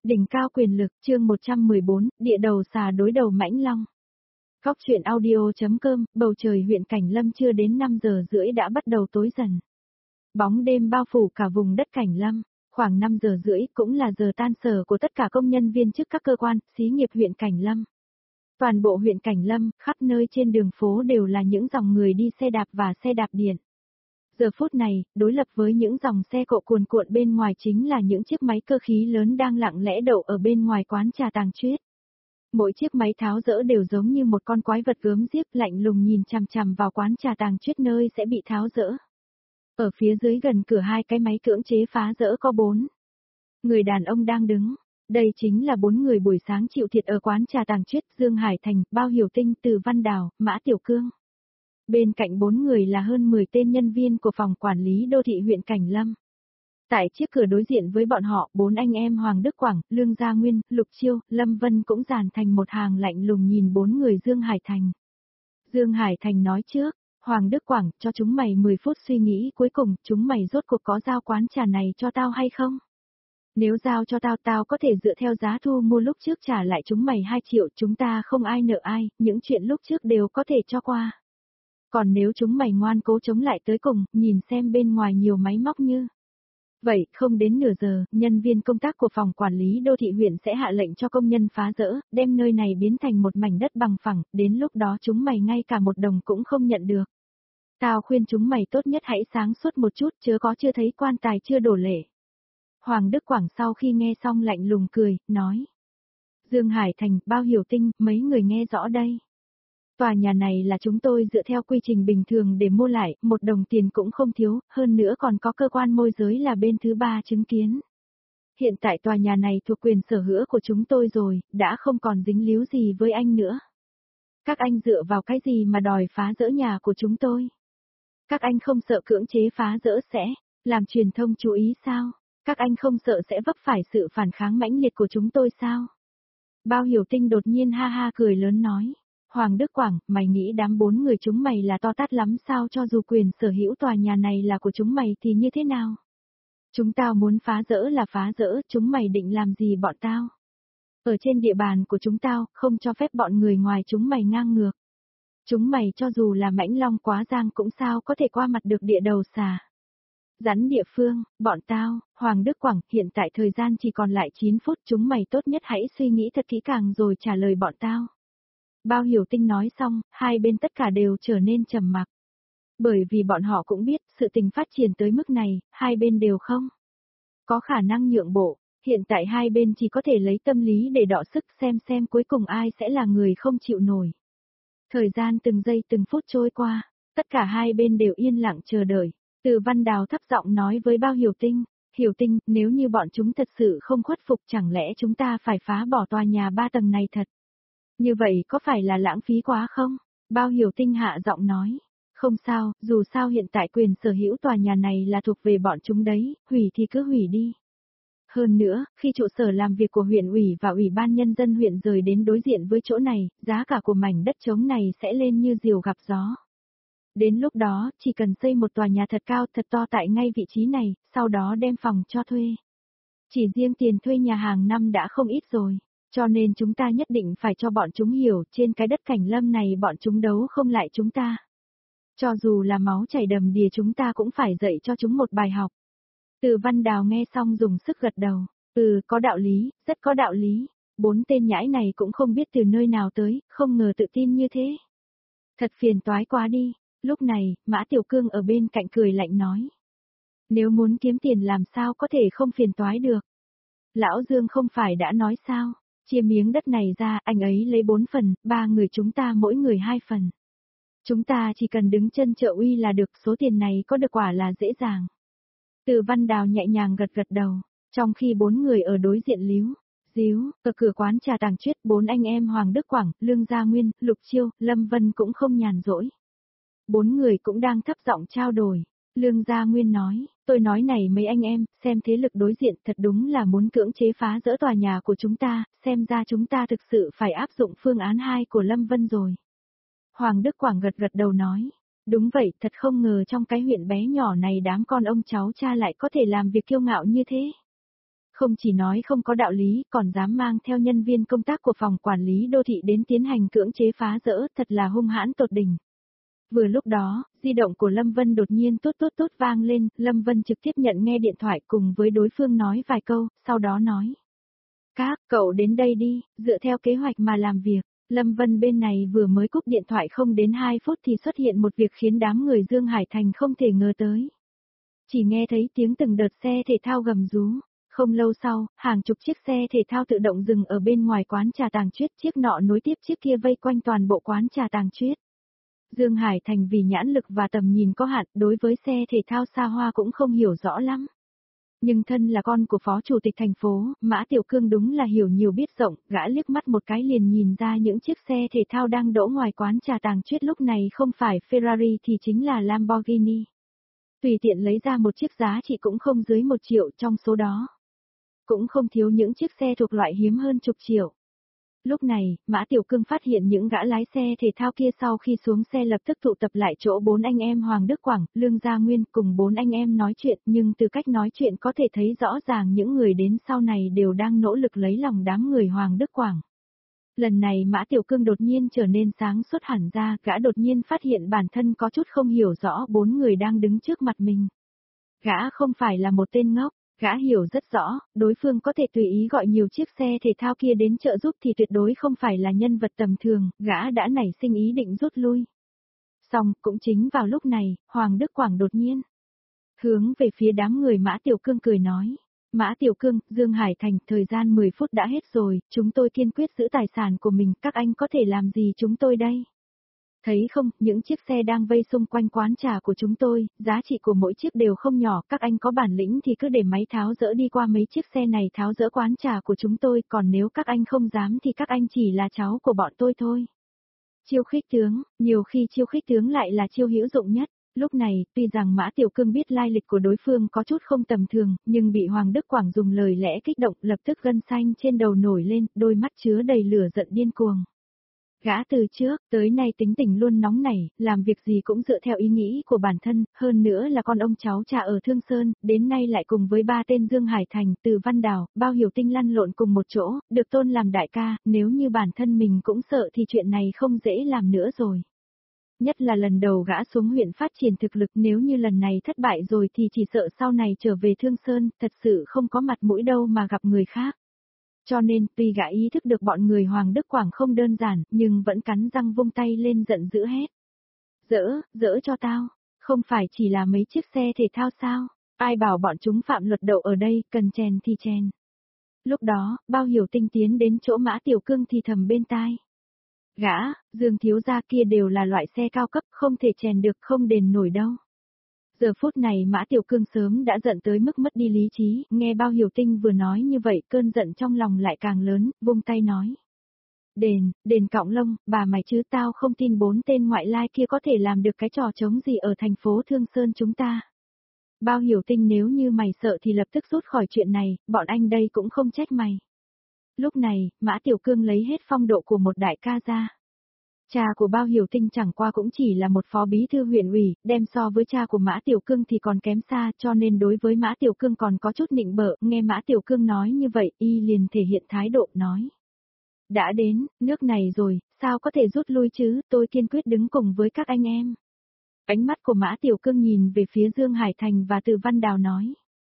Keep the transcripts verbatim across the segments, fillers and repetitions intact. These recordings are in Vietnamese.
Đỉnh cao quyền lực, chương một trăm mười bốn, địa đầu xà đối đầu mãnh long. Góc truyện audio.com, bầu trời huyện Cảnh Lâm chưa đến năm giờ rưỡi đã bắt đầu tối dần. Bóng đêm bao phủ cả vùng đất Cảnh Lâm, khoảng năm giờ rưỡi cũng là giờ tan sở của tất cả công nhân viên chức các cơ quan, xí nghiệp huyện Cảnh Lâm. Toàn bộ huyện Cảnh Lâm, khắp nơi trên đường phố đều là những dòng người đi xe đạp và xe đạp điện. Giờ phút này, đối lập với những dòng xe cộ cuồn cuộn bên ngoài chính là những chiếc máy cơ khí lớn đang lặng lẽ đậu ở bên ngoài quán trà Tàng Chuyết. Mỗi chiếc máy tháo dỡ đều giống như một con quái vật gớm ghiếc lạnh lùng nhìn chằm chằm vào quán trà Tàng Chuyết nơi sẽ bị tháo dỡ. Ở phía dưới gần cửa hai cái máy cưỡng chế phá dỡ có bốn người đàn ông đang đứng. Đây chính là bốn người buổi sáng chịu thiệt ở quán trà Tàng Chuyết, Dương Hải Thành, Bao Hiểu Tinh, Từ Văn Đào, Mã Tiểu Cương. Bên cạnh bốn người là hơn mười tên nhân viên của phòng quản lý đô thị huyện Cảnh Lâm. Tại chiếc cửa đối diện với bọn họ, bốn anh em Hoàng Đức Quảng, Lương Gia Nguyên, Lục Chiêu, Lâm Vân cũng dàn thành một hàng lạnh lùng nhìn bốn người Dương Hải Thành. Dương Hải Thành nói trước, Hoàng Đức Quảng, cho chúng mày mười phút suy nghĩ cuối cùng, chúng mày rốt cuộc có giao quán trà này cho tao hay không? Nếu giao cho tao, tao có thể dựa theo giá thu mua lúc trước trả lại chúng mày hai triệu, chúng ta không ai nợ ai, những chuyện lúc trước đều có thể cho qua. Còn nếu chúng mày ngoan cố chống lại tới cùng, nhìn xem bên ngoài nhiều máy móc như. Vậy, không đến nửa giờ, nhân viên công tác của phòng quản lý đô thị huyện sẽ hạ lệnh cho công nhân phá rỡ, đem nơi này biến thành một mảnh đất bằng phẳng, đến lúc đó chúng mày ngay cả một đồng cũng không nhận được. Tao khuyên chúng mày tốt nhất hãy sáng suốt một chút, chớ có chưa thấy quan tài chưa đổ lệ. Hoàng Đức Quảng sau khi nghe xong lạnh lùng cười, nói. Dương Hải Thành, Bao Hiểu Tinh, mấy người nghe rõ đây. Tòa nhà này là chúng tôi dựa theo quy trình bình thường để mua lại, một đồng tiền cũng không thiếu, hơn nữa còn có cơ quan môi giới là bên thứ ba chứng kiến. Hiện tại tòa nhà này thuộc quyền sở hữu của chúng tôi rồi, đã không còn dính líu gì với anh nữa. Các anh dựa vào cái gì mà đòi phá rỡ nhà của chúng tôi? Các anh không sợ cưỡng chế phá rỡ sẽ làm truyền thông chú ý sao? Các anh không sợ sẽ vấp phải sự phản kháng mãnh liệt của chúng tôi sao? Bao Hiểu Tinh đột nhiên ha ha cười lớn nói. Hoàng Đức Quảng, mày nghĩ đám bốn người chúng mày là to tát lắm sao, cho dù quyền sở hữu tòa nhà này là của chúng mày thì như thế nào? Chúng tao muốn phá rỡ là phá rỡ, chúng mày định làm gì bọn tao? Ở trên địa bàn của chúng tao, không cho phép bọn người ngoài chúng mày ngang ngược. Chúng mày cho dù là mãnh long quá giang cũng sao có thể qua mặt được địa đầu xà. Rắn địa phương, bọn tao, Hoàng Đức Quảng, hiện tại thời gian chỉ còn lại chín phút, chúng mày tốt nhất hãy suy nghĩ thật kỹ càng rồi trả lời bọn tao. Bao Hiểu Tinh nói xong, hai bên tất cả đều trở nên trầm mặc. Bởi vì bọn họ cũng biết, sự tình phát triển tới mức này, hai bên đều không có khả năng nhượng bộ, hiện tại hai bên chỉ có thể lấy tâm lý để đọ sức xem xem cuối cùng ai sẽ là người không chịu nổi. Thời gian từng giây từng phút trôi qua, tất cả hai bên đều yên lặng chờ đợi. Từ Văn Đào thấp giọng nói với Bao Hiểu Tinh, Hiểu Tinh, nếu như bọn chúng thật sự không khuất phục chẳng lẽ chúng ta phải phá bỏ tòa nhà ba tầng này thật? Như vậy có phải là lãng phí quá không? Bao Hiểu Tinh hạ giọng nói. Không sao, dù sao hiện tại quyền sở hữu tòa nhà này là thuộc về bọn chúng đấy, hủy thì cứ hủy đi. Hơn nữa, khi trụ sở làm việc của huyện ủy và ủy ban nhân dân huyện rời đến đối diện với chỗ này, giá cả của mảnh đất trống này sẽ lên như diều gặp gió. Đến lúc đó, chỉ cần xây một tòa nhà thật cao thật to tại ngay vị trí này, sau đó đem phòng cho thuê. Chỉ riêng tiền thuê nhà hàng năm đã không ít rồi. Cho nên chúng ta nhất định phải cho bọn chúng hiểu, trên cái đất Cảnh Lâm này bọn chúng đấu không lại chúng ta. Cho dù là máu chảy đầm đìa chúng ta cũng phải dạy cho chúng một bài học. Từ Văn Đào nghe xong dùng sức gật đầu. Ừ, có đạo lý, rất có đạo lý. Bốn tên nhãi này cũng không biết từ nơi nào tới, không ngờ tự tin như thế. Thật phiền toái quá đi. Lúc này, Mã Tiểu Cương ở bên cạnh cười lạnh nói. Nếu muốn kiếm tiền làm sao có thể không phiền toái được. Lão Dương không phải đã nói sao? Chia miếng đất này ra, anh ấy lấy bốn phần, ba người chúng ta mỗi người hai phần. Chúng ta chỉ cần đứng chân trợ uy là được, số tiền này có được quả là dễ dàng. Từ Văn Đào nhẹ nhàng gật gật đầu, trong khi bốn người ở đối diện líu, díu, ở cửa quán trà Tàng Chuyết, bốn anh em Hoàng Đức Quảng, Lương Gia Nguyên, Lục Chiêu, Lâm Vân cũng không nhàn rỗi. Bốn người cũng đang thấp giọng trao đổi. Lương Gia Nguyên nói, tôi nói này mấy anh em, xem thế lực đối diện thật đúng là muốn cưỡng chế phá rỡ tòa nhà của chúng ta, xem ra chúng ta thực sự phải áp dụng phương án hai của Lâm Vân rồi. Hoàng Đức Quảng gật gật đầu nói, đúng vậy, thật không ngờ trong cái huyện bé nhỏ này đám con ông cháu cha lại có thể làm việc kiêu ngạo như thế. Không chỉ nói không có đạo lý, còn dám mang theo nhân viên công tác của phòng quản lý đô thị đến tiến hành cưỡng chế phá rỡ, thật là hung hãn tột đỉnh. Vừa lúc đó, di động của Lâm Vân đột nhiên tốt tốt tốt vang lên, Lâm Vân trực tiếp nhận nghe điện thoại cùng với đối phương nói vài câu, sau đó nói. Các cậu đến đây đi, dựa theo kế hoạch mà làm việc. Lâm Vân bên này vừa mới cúp điện thoại không đến hai phút thì xuất hiện một việc khiến đám người Dương Hải Thành không thể ngờ tới. Chỉ nghe thấy tiếng từng đợt xe thể thao gầm rú. Không lâu sau, hàng chục chiếc xe thể thao tự động dừng ở bên ngoài quán trà Tàng Chuyết, chiếc nọ nối tiếp chiếc kia vây quanh toàn bộ quán trà Tàng Chuyết. Dương Hải Thành vì nhãn lực và tầm nhìn có hạn, đối với xe thể thao xa hoa cũng không hiểu rõ lắm. Nhưng thân là con của phó chủ tịch thành phố, Mã Tiểu Cương đúng là hiểu nhiều biết rộng, gã liếc mắt một cái liền nhìn ra những chiếc xe thể thao đang đỗ ngoài quán trà Tàng Chuyết lúc này không phải Ferrari thì chính là Lamborghini. Tùy tiện lấy ra một chiếc giá trị cũng không dưới một triệu, trong số đó cũng không thiếu những chiếc xe thuộc loại hiếm hơn chục triệu. Lúc này, Mã Tiểu Cương phát hiện những gã lái xe thể thao kia sau khi xuống xe lập tức tụ tập lại chỗ bốn anh em Hoàng Đức Quảng, Lương Gia Nguyên cùng bốn anh em nói chuyện, nhưng từ cách nói chuyện có thể thấy rõ ràng những người đến sau này đều đang nỗ lực lấy lòng đám người Hoàng Đức Quảng. Lần này Mã Tiểu Cương đột nhiên trở nên sáng suốt hẳn ra, gã đột nhiên phát hiện bản thân có chút không hiểu rõ bốn người đang đứng trước mặt mình. Gã không phải là một tên ngốc. Gã hiểu rất rõ, đối phương có thể tùy ý gọi nhiều chiếc xe thể thao kia đến trợ giúp thì tuyệt đối không phải là nhân vật tầm thường, gã đã nảy sinh ý định rút lui. Xong, cũng chính vào lúc này, Hoàng Đức Quảng đột nhiên hướng về phía đám người Mã Tiểu Cương cười nói. Mã Tiểu Cương, Dương Hải Thành, thời gian mười phút đã hết rồi, chúng tôi kiên quyết giữ tài sản của mình, các anh có thể làm gì chúng tôi đây? Thấy không, những chiếc xe đang vây xung quanh quán trà của chúng tôi, giá trị của mỗi chiếc đều không nhỏ, các anh có bản lĩnh thì cứ để máy tháo dỡ đi qua mấy chiếc xe này tháo dỡ quán trà của chúng tôi, còn nếu các anh không dám thì các anh chỉ là cháu của bọn tôi thôi. Chiêu khích tướng, nhiều khi chiêu khích tướng lại là chiêu hữu dụng nhất. Lúc này, tuy rằng Mã Tiểu Cương biết lai lịch của đối phương có chút không tầm thường, nhưng bị Hoàng Đức Quảng dùng lời lẽ kích động, lập tức gân xanh trên đầu nổi lên, đôi mắt chứa đầy lửa giận điên cuồng. Gã từ trước tới nay tính tình luôn nóng nảy, làm việc gì cũng dựa theo ý nghĩ của bản thân, hơn nữa là con ông cháu cha ở Thương Sơn, đến nay lại cùng với ba tên Dương Hải Thành, Từ Văn Đào, Bao Hiểu Tinh lăn lộn cùng một chỗ, được tôn làm đại ca, nếu như bản thân mình cũng sợ thì chuyện này không dễ làm nữa rồi. Nhất là lần đầu gã xuống huyện phát triển thực lực, nếu như lần này thất bại rồi thì chỉ sợ sau này trở về Thương Sơn, thật sự không có mặt mũi đâu mà gặp người khác. Cho nên, tuy gã ý thức được bọn người Hoàng Đức Quảng không đơn giản, nhưng vẫn cắn răng vung tay lên giận dữ hét. Dỡ, dỡ cho tao, không phải chỉ là mấy chiếc xe thể thao sao, ai bảo bọn chúng phạm luật đậu ở đây, cần chèn thì chèn. Lúc đó, Bao Hiểu Tinh tiến đến chỗ Mã Tiểu Cương thì thầm bên tai. Gã, Dương thiếu gia kia đều là loại xe cao cấp, không thể chèn được, không đền nổi đâu. Giờ phút này Mã Tiểu Cương sớm đã giận tới mức mất đi lý trí, nghe Bao Hiểu Tinh vừa nói như vậy, cơn giận trong lòng lại càng lớn, vung tay nói. Đền, đền cọng lông, bà mày chứ tao không tin bốn tên ngoại lai kia có thể làm được cái trò trống gì ở thành phố Thương Sơn chúng ta. Bao Hiểu Tinh, nếu như mày sợ thì lập tức rút khỏi chuyện này, bọn anh đây cũng không trách mày. Lúc này, Mã Tiểu Cương lấy hết phong độ của một đại ca ra. Cha của Bao Hiểu Tinh chẳng qua cũng chỉ là một phó bí thư huyện ủy, đem so với cha của Mã Tiểu Cương thì còn kém xa, cho nên đối với Mã Tiểu Cương còn có chút nịnh bợ, nghe Mã Tiểu Cương nói như vậy, y liền thể hiện thái độ nói. Đã đến, nước này rồi, sao có thể rút lui chứ, tôi kiên quyết đứng cùng với các anh em. Ánh mắt của Mã Tiểu Cương nhìn về phía Dương Hải Thành và Từ Văn Đào nói.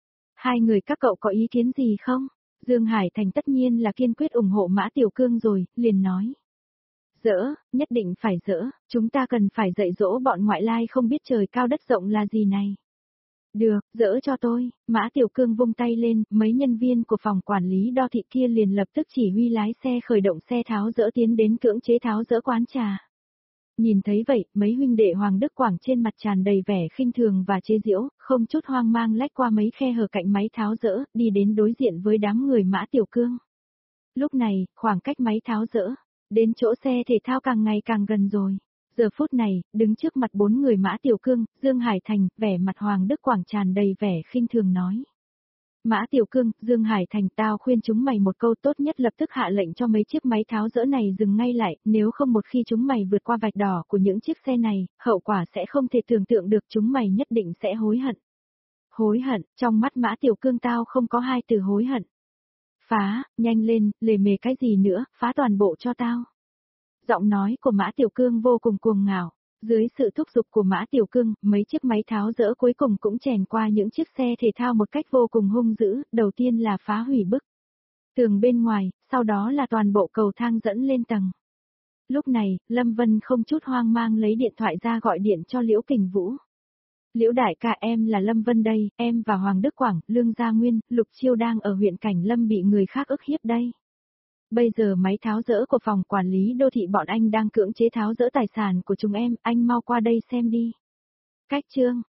Hai người các cậu có ý kiến gì không? Dương Hải Thành tất nhiên là kiên quyết ủng hộ Mã Tiểu Cương rồi, liền nói. Dỡ, nhất định phải dỡ, chúng ta cần phải dạy dỗ bọn ngoại lai không biết trời cao đất rộng là gì này. Được, dỡ cho tôi, Mã Tiểu Cương vung tay lên, mấy nhân viên của phòng quản lý đô thị kia liền lập tức chỉ huy lái xe khởi động xe tháo dỡ tiến đến cưỡng chế tháo dỡ quán trà. Nhìn thấy vậy, mấy huynh đệ Hoàng Đức Quảng trên mặt tràn đầy vẻ khinh thường và chế giễu, không chút hoang mang lách qua mấy khe hở cạnh máy tháo dỡ, đi đến đối diện với đám người Mã Tiểu Cương. Lúc này, khoảng cách máy tháo dỡ đến chỗ xe thể thao càng ngày càng gần rồi. Giờ phút này, đứng trước mặt bốn người Mã Tiểu Cương, Dương Hải Thành, vẻ mặt Hoàng Đức Quảng tràn đầy vẻ khinh thường nói. Mã Tiểu Cương, Dương Hải Thành, tao khuyên chúng mày một câu, tốt nhất lập tức hạ lệnh cho mấy chiếc máy tháo dỡ này dừng ngay lại, nếu không một khi chúng mày vượt qua vạch đỏ của những chiếc xe này, hậu quả sẽ không thể tưởng tượng được, chúng mày nhất định sẽ hối hận. Hối hận, trong mắt Mã Tiểu Cương tao không có hai từ hối hận. Phá, nhanh lên, lề mề cái gì nữa, phá toàn bộ cho tao. Giọng nói của Mã Tiểu Cương vô cùng cuồng ngạo. Dưới sự thúc giục của Mã Tiểu Cương, mấy chiếc máy tháo dỡ cuối cùng cũng chèn qua những chiếc xe thể thao một cách vô cùng hung dữ, đầu tiên là phá hủy bức tường bên ngoài, sau đó là toàn bộ cầu thang dẫn lên tầng. Lúc này, Lâm Vân không chút hoang mang lấy điện thoại ra gọi điện cho Liễu Kình Vũ. Liễu đại ca, em là Lâm Vân đây, em và Hoàng Đức Quảng, Lương Gia Nguyên, Lục Chiêu đang ở huyện Cảnh Lâm bị người khác ức hiếp đây. Bây giờ máy tháo dỡ của phòng quản lý đô thị bọn anh đang cưỡng chế tháo dỡ tài sản của chúng em, anh mau qua đây xem đi. Cách chương